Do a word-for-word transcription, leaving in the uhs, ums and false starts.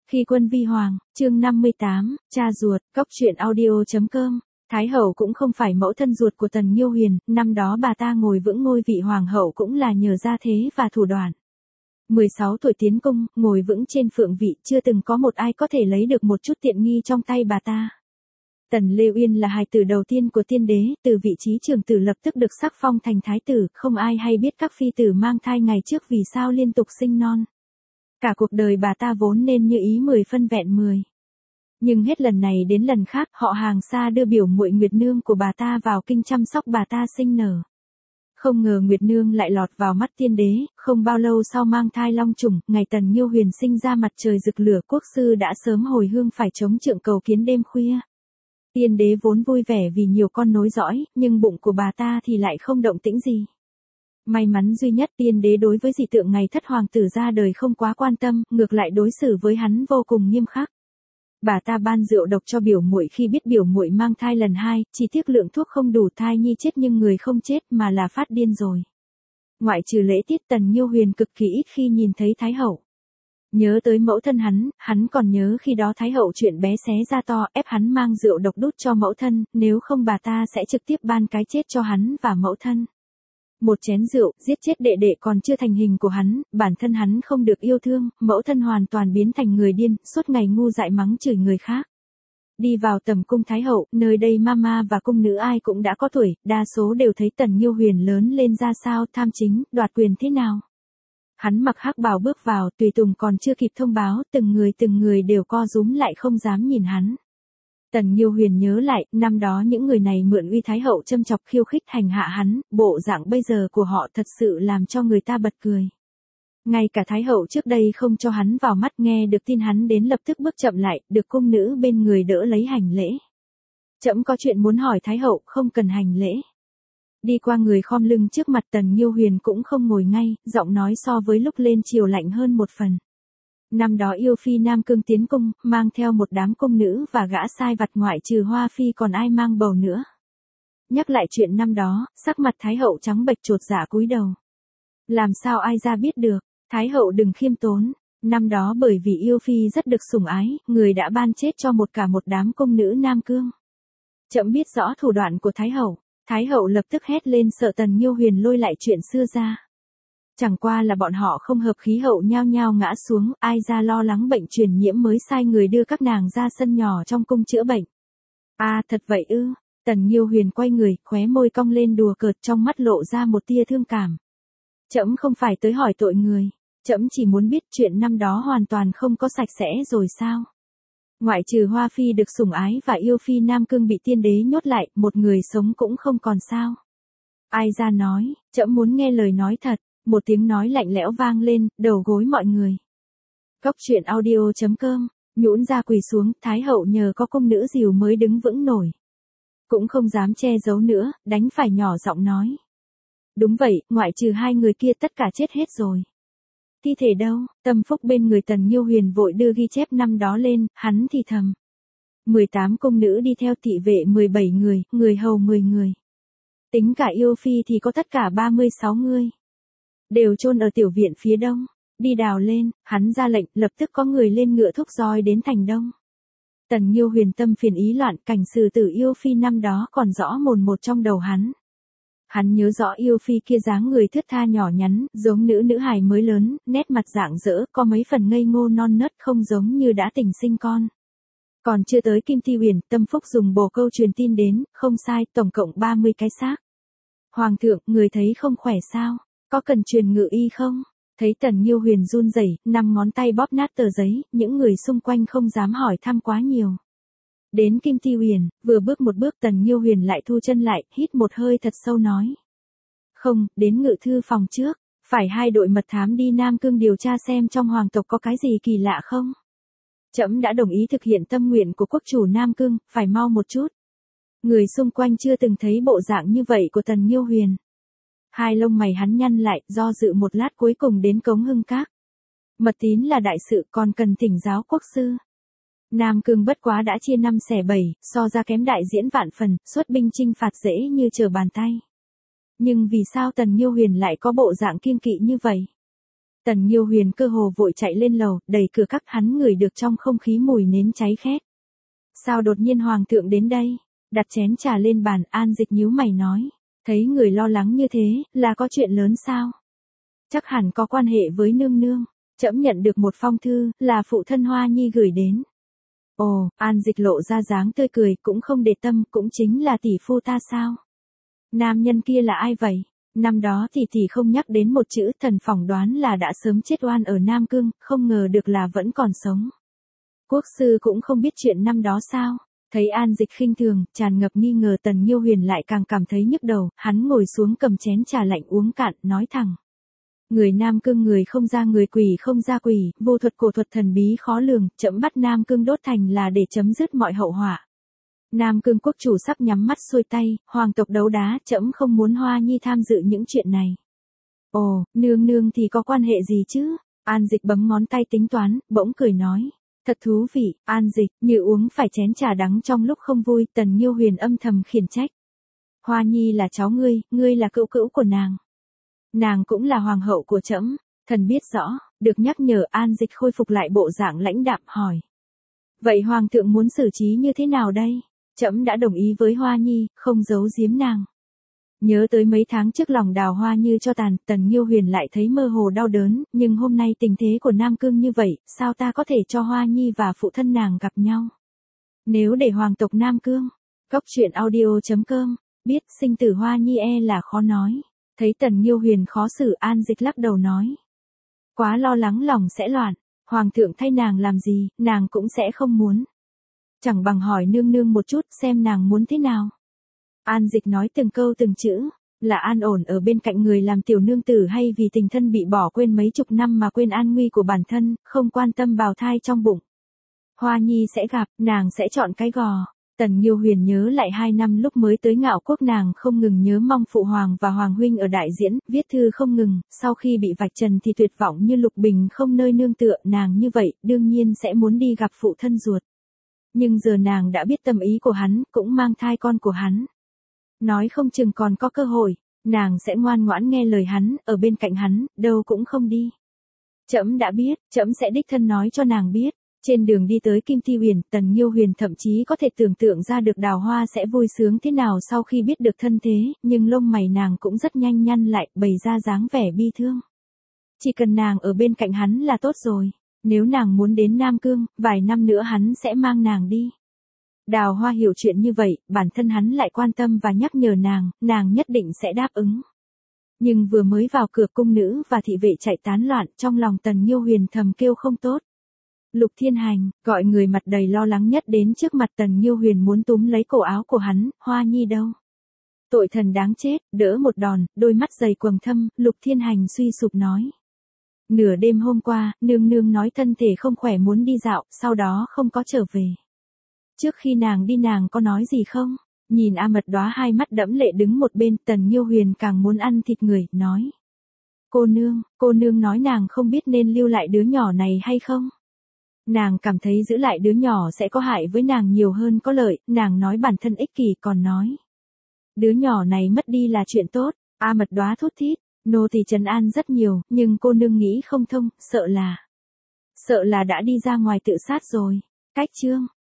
Khi quân vi hoàng, chương năm mươi tám, cha ruột, cóc truyện audio chấm com. Thái hậu cũng không phải mẫu thân ruột của Tần Nhiêu Huyền, năm đó bà ta ngồi vững ngôi vị hoàng hậu cũng là nhờ gia thế và thủ đoạn. mười sáu tuổi tiến cung, ngồi vững trên phượng vị, chưa từng có một ai có thể lấy được một chút tiện nghi trong tay bà ta. Tần Lê Uyên là hài tử đầu tiên của tiên đế, từ vị trí trưởng tử lập tức được sắc phong thành thái tử, không ai hay biết các phi tử mang thai ngày trước vì sao liên tục sinh non. Cả cuộc đời bà ta vốn nên như ý mười phân vẹn mười. Nhưng hết lần này đến lần khác, họ hàng xa đưa biểu muội Nguyệt Nương của bà ta vào kinh chăm sóc bà ta sinh nở. Không ngờ Nguyệt Nương lại lọt vào mắt tiên đế, không bao lâu sau mang thai long trùng, ngày Tần Nhiêu Huyền sinh ra mặt trời rực lửa, quốc sư đã sớm hồi hương phải chống trượng cầu kiến đêm khuya. Tiên đế vốn vui vẻ vì nhiều con nối dõi, nhưng bụng của bà ta thì lại không động tĩnh gì. May mắn duy nhất, tiên đế đối với dị tượng ngày thất hoàng tử ra đời không quá quan tâm, ngược lại đối xử với hắn vô cùng nghiêm khắc. Bà ta ban rượu độc cho biểu muội khi biết biểu muội mang thai lần hai, chỉ tiếc lượng thuốc không đủ, thai nhi chết nhưng người không chết mà là phát điên rồi. Ngoại trừ lễ tiết, Tần Nhiêu Huyền cực kỳ ít khi nhìn thấy Thái hậu. Nhớ tới mẫu thân hắn, hắn còn nhớ khi đó Thái hậu chuyện bé xé ra to, ép hắn mang rượu độc đút cho mẫu thân, nếu không bà ta sẽ trực tiếp ban cái chết cho hắn và mẫu thân. Một chén rượu, giết chết đệ đệ còn chưa thành hình của hắn, bản thân hắn không được yêu thương, mẫu thân hoàn toàn biến thành người điên, suốt ngày ngu dại mắng chửi người khác. Đi vào tầm cung Thái hậu, nơi đây mama và cung nữ ai cũng đã có tuổi, đa số đều thấy Tần Nhiêu Huyền lớn lên ra sao, tham chính, đoạt quyền thế nào. Hắn mặc hắc bào bước vào, tùy tùng còn chưa kịp thông báo, từng người từng người đều co rúm lại không dám nhìn hắn. Tần Nhiêu Huyền nhớ lại, năm đó những người này mượn uy Thái hậu châm chọc khiêu khích hành hạ hắn, bộ dạng bây giờ của họ thật sự làm cho người ta bật cười. Ngay cả Thái hậu trước đây không cho hắn vào mắt, nghe được tin hắn đến lập tức bước chậm lại, được cung nữ bên người đỡ lấy hành lễ. Trẫm có chuyện muốn hỏi Thái hậu, không cần hành lễ. Đi qua người khom lưng trước mặt, Tần Nhiêu Huyền cũng không ngồi ngay, giọng nói so với lúc lên triều lạnh hơn một phần. Năm đó yêu phi Nam Cương tiến cung, mang theo một đám cung nữ và gã sai vặt, ngoại trừ Hoa phi còn ai mang bầu nữa. Nhắc lại chuyện năm đó, sắc mặt Thái hậu trắng bệch, chột dạ cúi đầu. Làm sao ai ra biết được, Thái hậu đừng khiêm tốn, năm đó bởi vì yêu phi rất được sủng ái, người đã ban chết cho một cả một đám cung nữ Nam Cương. Trẫm biết rõ thủ đoạn của Thái hậu. Thái hậu lập tức hét lên, sợ Tần Nhiêu Huyền lôi lại chuyện xưa ra. Chẳng qua là bọn họ không hợp khí, hậu nhao nhao ngã xuống, ai ra lo lắng bệnh truyền nhiễm mới sai người đưa các nàng ra sân nhỏ trong cung chữa bệnh. À thật vậy ư, Tần Nhiêu Huyền quay người, khóe môi cong lên đùa cợt, trong mắt lộ ra một tia thương cảm. Trẫm không phải tới hỏi tội người, trẫm chỉ muốn biết chuyện năm đó hoàn toàn không có sạch sẽ rồi sao. Ngoại trừ Hoa phi được sủng ái và yêu phi Nam Cương bị tiên đế nhốt lại, một người sống cũng không còn sao. Ai ra nói, trẫm muốn nghe lời nói thật, một tiếng nói lạnh lẽo vang lên, đầu gối mọi người. Cóc truyện audio chấm com, nhũn ra quỳ xuống, Thái hậu nhờ có cung nữ dìu mới đứng vững nổi. Cũng không dám che giấu nữa, đánh phải nhỏ giọng nói. Đúng vậy, ngoại trừ hai người kia tất cả chết hết rồi. Thi thể đâu? Tâm phúc bên người Tần Nhiêu Huyền vội đưa ghi chép năm đó lên, hắn thì thầm. mười tám cung nữ đi theo, thị vệ mười bảy người, người hầu mười người. Tính cả yêu phi thì có tất cả ba mươi sáu người. Đều chôn ở tiểu viện phía đông. Đi đào lên, hắn ra lệnh, lập tức có người lên ngựa thúc roi đến thành đông. Tần Nhiêu Huyền tâm phiền ý loạn, cảnh xử tử yêu phi năm đó còn rõ mồn một trong đầu hắn. Hắn nhớ rõ yêu phi kia dáng người thướt tha nhỏ nhắn, giống nữ nữ hài mới lớn, nét mặt rạng rỡ, có mấy phần ngây ngô non nớt, không giống như đã tình sinh con. Còn chưa tới Kim Thi Huyền, Tâm Phúc dùng bồ câu truyền tin đến, không sai, tổng cộng ba mươi cái xác. Hoàng thượng, người thấy không khỏe sao? Có cần truyền ngự y không? Thấy Tần Nhiêu Huyền run rẩy, năm ngón tay bóp nát tờ giấy, những người xung quanh không dám hỏi thăm quá nhiều. Đến Kim Thi Huyền, vừa bước một bước, Tần Nhiêu Huyền lại thu chân lại, hít một hơi thật sâu nói. Không, đến ngự thư phòng trước, phải hai đội mật thám đi Nam Cương điều tra xem trong hoàng tộc có cái gì kỳ lạ không. Trẫm đã đồng ý thực hiện tâm nguyện của quốc chủ Nam Cương, phải mau một chút. Người xung quanh chưa từng thấy bộ dạng như vậy của Tần Nhiêu Huyền. Hai lông mày hắn nhăn lại, do dự một lát cuối cùng đến Cống Hưng Các. Mật tín là đại sự, còn cần thỉnh giáo quốc sư. Nam Cương bất quá đã chia năm xẻ bảy, so ra kém đại diễn vạn phần, xuất binh chinh phạt dễ như trở bàn tay. Nhưng vì sao Tần Nhiêu Huyền lại có bộ dạng kiêng kỵ như vậy? Tần Nhiêu Huyền cơ hồ vội chạy lên lầu, đẩy cửa cắt, hắn ngửi được trong không khí mùi nến cháy khét. Sao đột nhiên hoàng thượng đến đây? Đặt chén trà lên bàn, An Dịch nhíu mày nói. Thấy người lo lắng như thế, là có chuyện lớn sao? Chắc hẳn có quan hệ với nương nương. Trẫm nhận được một phong thư, là phụ thân Hoa Nhi gửi đến. Ồ, An Dịch lộ ra dáng tươi cười, cũng không để tâm, cũng chính là tỷ phu ta sao? Nam nhân kia là ai vậy? Năm đó tỷ tỷ không nhắc đến một chữ, thần phỏng đoán là đã sớm chết oan ở Nam Cương, không ngờ được là vẫn còn sống. Quốc sư cũng không biết chuyện năm đó sao? Thấy An Dịch khinh thường, tràn ngập nghi ngờ, Tần Nhiêu Huyền lại càng cảm thấy nhức đầu, hắn ngồi xuống cầm chén trà lạnh uống cạn, nói thẳng. Người Nam Cương người không ra người, quỷ không ra quỷ, vô thuật cổ thuật thần bí khó lường, trẫm bắt Nam Cương đốt thành là để chấm dứt mọi hậu họa. Nam Cương quốc chủ sắp nhắm mắt xuôi tay, hoàng tộc đấu đá, trẫm không muốn Hoa Nhi tham dự những chuyện này. Ồ, nương nương thì có quan hệ gì chứ? An Dịch bấm ngón tay tính toán, bỗng cười nói. Thật thú vị, An Dịch, như uống phải chén trà đắng trong lúc không vui, Tần Nhiêu Huyền âm thầm khiển trách. Hoa Nhi là cháu ngươi, ngươi là cữu cữu của nàng. Nàng cũng là hoàng hậu của trẫm, thần biết rõ, được nhắc nhở, An Dịch khôi phục lại bộ dạng lãnh đạm hỏi. Vậy hoàng thượng muốn xử trí như thế nào đây? Trẫm đã đồng ý với Hoa Nhi, không giấu giếm nàng. Nhớ tới mấy tháng trước lòng Đào Hoa như cho tàn, Tần Nhiêu Huyền lại thấy mơ hồ đau đớn, nhưng hôm nay tình thế của Nam Cương như vậy, sao ta có thể cho Hoa Nhi và phụ thân nàng gặp nhau? Nếu để hoàng tộc Nam Cương, Cốc truyện audio chấm com, biết sinh tử Hoa Nhi e là khó nói. Thấy Tần Nhiêu Huyền khó xử, An Dịch lắc đầu nói. Quá lo lắng lòng sẽ loạn, hoàng thượng thay nàng làm gì, nàng cũng sẽ không muốn. Chẳng bằng hỏi nương nương một chút xem nàng muốn thế nào. An Dịch nói từng câu từng chữ, là an ổn ở bên cạnh người làm tiểu nương tử hay vì tình thân bị bỏ quên mấy chục năm mà quên an nguy của bản thân, không quan tâm bào thai trong bụng. Hoa Nhi sẽ gặp, nàng sẽ chọn cái gò. Tần Nhiêu Huyền nhớ lại hai năm lúc mới tới Ngạo Quốc, nàng không ngừng nhớ mong phụ hoàng và hoàng huynh ở đại diễn, viết thư không ngừng, sau khi bị vạch trần thì tuyệt vọng như lục bình không nơi nương tựa, nàng như vậy, đương nhiên sẽ muốn đi gặp phụ thân ruột. Nhưng giờ nàng đã biết tâm ý của hắn, cũng mang thai con của hắn. Nói không chừng còn có cơ hội, nàng sẽ ngoan ngoãn nghe lời hắn, ở bên cạnh hắn, đâu cũng không đi. Trẫm đã biết, trẫm sẽ đích thân nói cho nàng biết. Trên đường đi tới Kim Thi Huyền, Tần Nhiêu Huyền thậm chí có thể tưởng tượng ra được Đào Hoa sẽ vui sướng thế nào sau khi biết được thân thế, nhưng lông mày nàng cũng rất nhanh nhăn lại, bày ra dáng vẻ bi thương. Chỉ cần nàng ở bên cạnh hắn là tốt rồi, nếu nàng muốn đến Nam Cương, vài năm nữa hắn sẽ mang nàng đi. Đào Hoa hiểu chuyện như vậy, bản thân hắn lại quan tâm và nhắc nhở nàng, nàng nhất định sẽ đáp ứng. Nhưng vừa mới vào cửa, cung nữ và thị vệ chạy tán loạn, trong lòng Tần Nhiêu Huyền thầm kêu không tốt. Lục Thiên Hành, gọi người mặt đầy lo lắng nhất đến trước mặt Tần Nhiêu Huyền muốn túm lấy cổ áo của hắn, Hoa Nhi đâu? Tội thần đáng chết, đỡ một đòn, đôi mắt dày quầng thâm, Lục Thiên Hành suy sụp nói. Nửa đêm hôm qua, nương nương nói thân thể không khỏe muốn đi dạo, sau đó không có trở về. Trước khi nàng đi nàng có nói gì không? Nhìn A Mật Đóa hai mắt đẫm lệ đứng một bên, Tần Nhiêu Huyền càng muốn ăn thịt người, nói. Cô nương, cô nương nói nàng không biết nên lưu lại đứa nhỏ này hay không? Nàng cảm thấy giữ lại đứa nhỏ sẽ có hại với nàng nhiều hơn có lợi, nàng nói bản thân ích kỷ, còn nói. Đứa nhỏ này mất đi là chuyện tốt, A Mật Đóa thút thít, nô tỳ trấn an rất nhiều, nhưng cô nương nghĩ không thông, sợ là. Sợ là đã đi ra ngoài tự sát rồi. Cách chương.